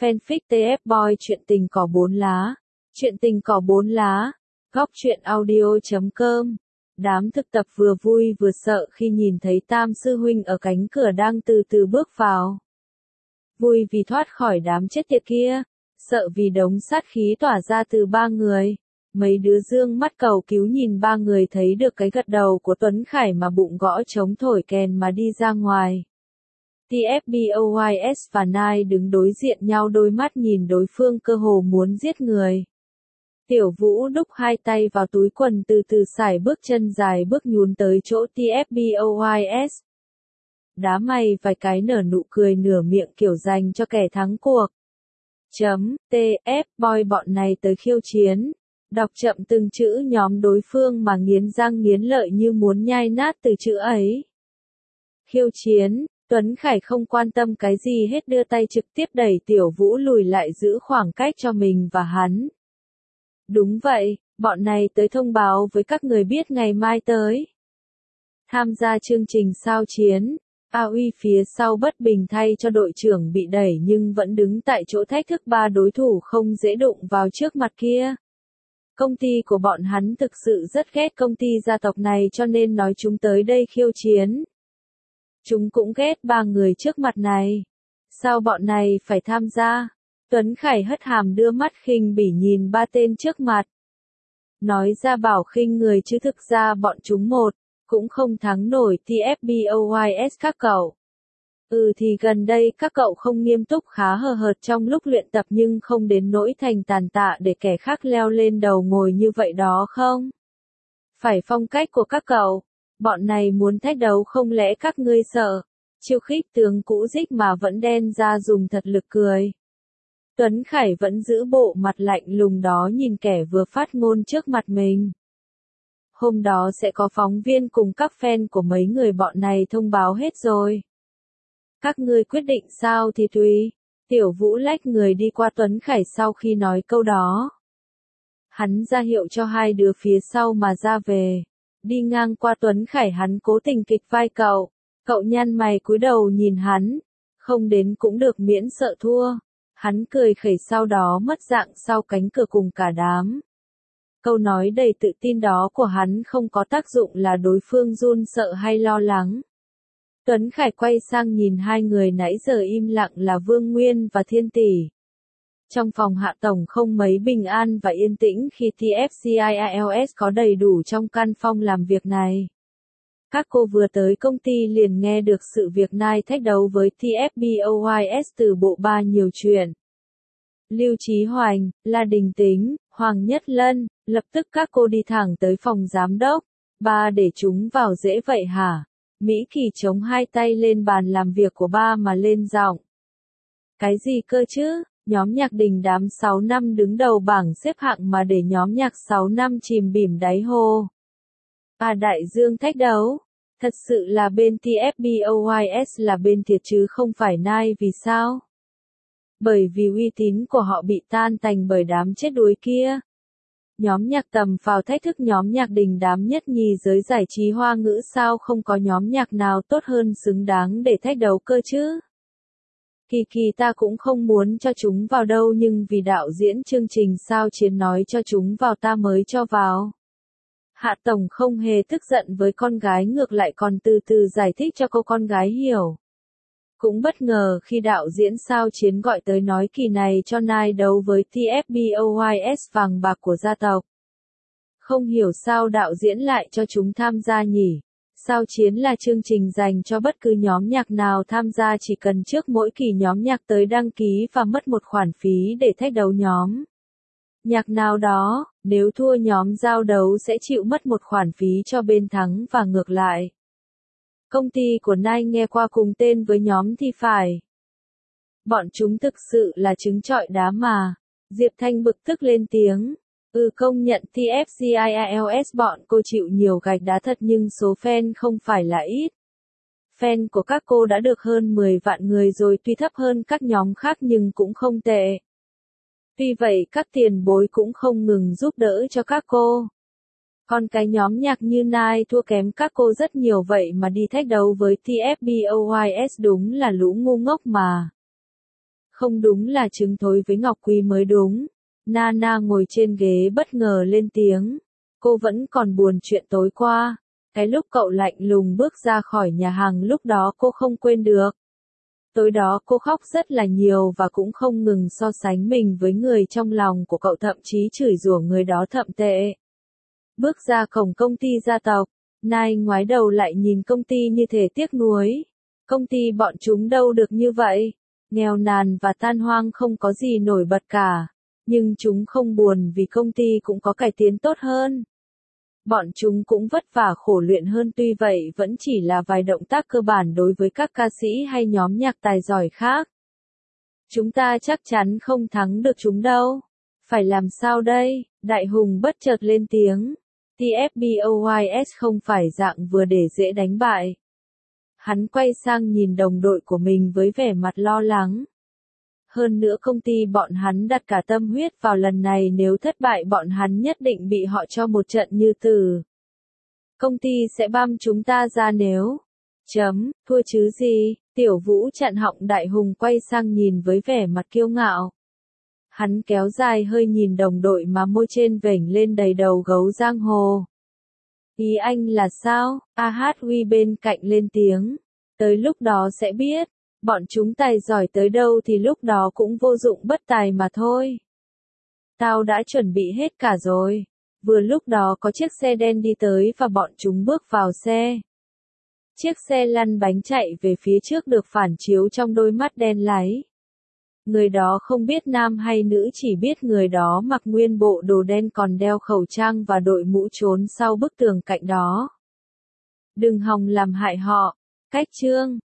Fanfic TF Boy chuyện tình cỏ 4 lá. Chuyện tình cỏ 4 lá. Góc truyện audio.com. Đám thực tập vừa vui vừa sợ khi nhìn thấy Tam sư huynh ở cánh cửa đang từ từ bước vào. Vui vì thoát khỏi đám chết tiệt kia, sợ vì đống sát khí tỏa ra từ ba người. Mấy đứa dương mắt cầu cứu nhìn ba người thấy được cái gật đầu của Tuấn Khải mà bụng gõ trống thổi kèn mà đi ra ngoài. TFBOYS và Nai đứng đối diện nhau, đôi mắt nhìn đối phương cơ hồ muốn giết người. Tiểu Vũ đúc hai tay vào túi quần từ từ sải bước chân dài bước nhún tới chỗ TFBOYS. Đá mày vài cái nở nụ cười nửa miệng kiểu dành cho kẻ thắng cuộc. TF Boy bọn này tới khiêu chiến. Đọc chậm từng chữ nhóm đối phương mà nghiến răng nghiến lợi như muốn nhai nát từ chữ ấy. Khiêu chiến. Tuấn Khải không quan tâm cái gì hết, đưa tay trực tiếp đẩy Tiểu Vũ lùi lại giữ khoảng cách cho mình và hắn. Đúng vậy, bọn này tới thông báo với các người biết ngày mai tới tham gia chương trình sao chiến. AOE phía sau bất bình thay cho đội trưởng bị đẩy nhưng vẫn đứng tại chỗ thách thức ba đối thủ không dễ đụng vào trước mặt kia. Công ty của bọn hắn thực sự rất ghét công ty gia tộc này cho nên nói chúng tới đây khiêu chiến. Chúng cũng ghét ba người trước mặt này. Sao bọn này phải tham gia? Tuấn Khải hất hàm đưa mắt khinh bỉ nhìn ba tên trước mặt. Nói ra bảo khinh người chứ thực ra bọn chúng cũng không thắng nổi TFBOYS các cậu. Thì gần đây các cậu không nghiêm túc khá hời hợt trong lúc luyện tập nhưng không đến nỗi thành tàn tạ để kẻ khác leo lên đầu ngồi như vậy đó không? Phải phong cách của các cậu. Bọn này muốn thách đấu không lẽ các ngươi sợ? Chiêu khích tướng cũ dích mà vẫn đen ra dùng thật lực cười. Tuấn Khải vẫn giữ bộ mặt lạnh lùng đó nhìn kẻ vừa phát ngôn trước mặt mình. Hôm đó sẽ có phóng viên cùng các fan của mấy người bọn này thông báo hết rồi. Các ngươi quyết định sao thì tùy. Tiểu Vũ lách người đi qua Tuấn Khải sau khi nói câu đó. Hắn ra hiệu cho hai đứa phía sau mà ra về. Đi ngang qua Tuấn Khải hắn cố tình kịch vai cậu. Cậu nhăn mày cúi đầu nhìn hắn. Không đến cũng được miễn sợ thua. Hắn cười khẩy sau đó mất dạng sau cánh cửa cùng cả đám. Câu nói đầy tự tin đó của hắn không có tác dụng là đối phương run sợ hay lo lắng. Tuấn Khải quay sang nhìn hai người nãy giờ im lặng là Vương Nguyên và Thiên Tỷ. Trong phòng hạ tổng không mấy bình an và yên tĩnh khi TFCILS có đầy đủ trong căn phòng làm việc này. Các cô vừa tới công ty liền nghe được sự việc Nai thách đấu với TFBOYS từ bộ ba nhiều chuyện. Lưu Chí Hoành, La Đình Tính, Hoàng Nhất Lân, lập tức các cô đi thẳng tới phòng giám đốc. Ba để chúng vào dễ vậy hả? Mỹ Kỳ chống hai tay lên bàn làm việc của ba mà lên giọng. Cái gì cơ chứ? Nhóm nhạc đình đám 6 năm đứng đầu bảng xếp hạng mà để nhóm nhạc 6 năm chìm bỉm đáy hồ. Đại dương thách đấu. Thật sự là bên TFBOYS là bên thiệt chứ không phải Nai vì sao? Bởi vì uy tín của họ bị tan tành bởi đám chết đuối kia. Nhóm nhạc tầm phào thách thức nhóm nhạc đình đám nhất nhì giới giải trí hoa ngữ sao không có nhóm nhạc nào tốt hơn xứng đáng để thách đấu cơ chứ? Kỳ ta cũng không muốn cho chúng vào đâu nhưng vì đạo diễn chương trình sao chiến nói cho chúng vào ta mới cho vào. Hạ tổng không hề tức giận với con gái ngược lại còn từ từ giải thích cho cô con gái hiểu. Cũng bất ngờ khi đạo diễn sao chiến gọi tới nói kỳ này cho Nai đấu với TFBOYS vàng bạc của gia tộc. Không hiểu sao đạo diễn lại cho chúng tham gia nhỉ. Sao chiến là chương trình dành cho bất cứ nhóm nhạc nào tham gia chỉ cần trước mỗi kỳ nhóm nhạc tới đăng ký và mất một khoản phí để thách đấu nhóm nhạc nào đó, nếu thua nhóm giao đấu sẽ chịu mất một khoản phí cho bên thắng và ngược lại. Công ty của Nai nghe qua cùng tên với nhóm thì phải. Bọn chúng thực sự là trứng trọi đá mà. Diệp Thanh bực tức lên tiếng. Công nhận TFCILS bọn cô chịu nhiều gạch đá thật nhưng số fan không phải là ít. Fan của các cô đã được hơn 10 vạn người rồi tuy thấp hơn các nhóm khác nhưng cũng không tệ. Tuy vậy các tiền bối cũng không ngừng giúp đỡ cho các cô. Còn cái nhóm nhạc như Nai thua kém các cô rất nhiều vậy mà đi thách đấu với TFBOYS đúng là lũ ngu ngốc mà. Không đúng là trứng thối với ngọc quý mới đúng. Nana ngồi trên ghế bất ngờ lên tiếng. Cô vẫn còn buồn chuyện tối qua. Cái lúc cậu lạnh lùng bước ra khỏi nhà hàng lúc đó cô không quên được. Tối đó cô khóc rất là nhiều và cũng không ngừng so sánh mình với người trong lòng của cậu, thậm chí chửi rủa người đó thậm tệ. Bước ra cổng công ty gia tộc, Nai ngoái đầu lại nhìn công ty như thể tiếc nuối. Công ty bọn chúng đâu được như vậy. Nghèo nàn và tan hoang không có gì nổi bật cả. Nhưng chúng không buồn vì công ty cũng có cải tiến tốt hơn. Bọn chúng cũng vất vả khổ luyện hơn, tuy vậy vẫn chỉ là vài động tác cơ bản đối với các ca sĩ hay nhóm nhạc tài giỏi khác. Chúng ta chắc chắn không thắng được chúng đâu. Phải làm sao đây? Đại Hùng bất chợt lên tiếng. TFBOYS không phải dạng vừa để dễ đánh bại. Hắn quay sang nhìn đồng đội của mình với vẻ mặt lo lắng. Hơn nữa công ty bọn hắn đặt cả tâm huyết vào lần này, nếu thất bại bọn hắn nhất định bị họ cho một trận như tử. Công ty sẽ băm chúng ta ra nếu thua chứ gì. Tiểu Vũ chặn họng Đại Hùng, quay sang nhìn với vẻ mặt kiêu ngạo. Hắn kéo dài hơi nhìn đồng đội mà môi trên vểnh lên đầy đầu gấu giang hồ. Ý anh là sao? AHW bên cạnh lên tiếng. Tới lúc đó sẽ biết. Bọn chúng tài giỏi tới đâu thì lúc đó cũng vô dụng bất tài mà thôi. Tao đã chuẩn bị hết cả rồi. Vừa lúc đó có chiếc xe đen đi tới và bọn chúng bước vào xe. Chiếc xe lăn bánh chạy về phía trước được phản chiếu trong đôi mắt đen láy. Người đó không biết nam hay nữ, chỉ biết người đó mặc nguyên bộ đồ đen còn đeo khẩu trang và đội mũ trốn sau bức tường cạnh đó. Đừng hòng làm hại họ. Cách chương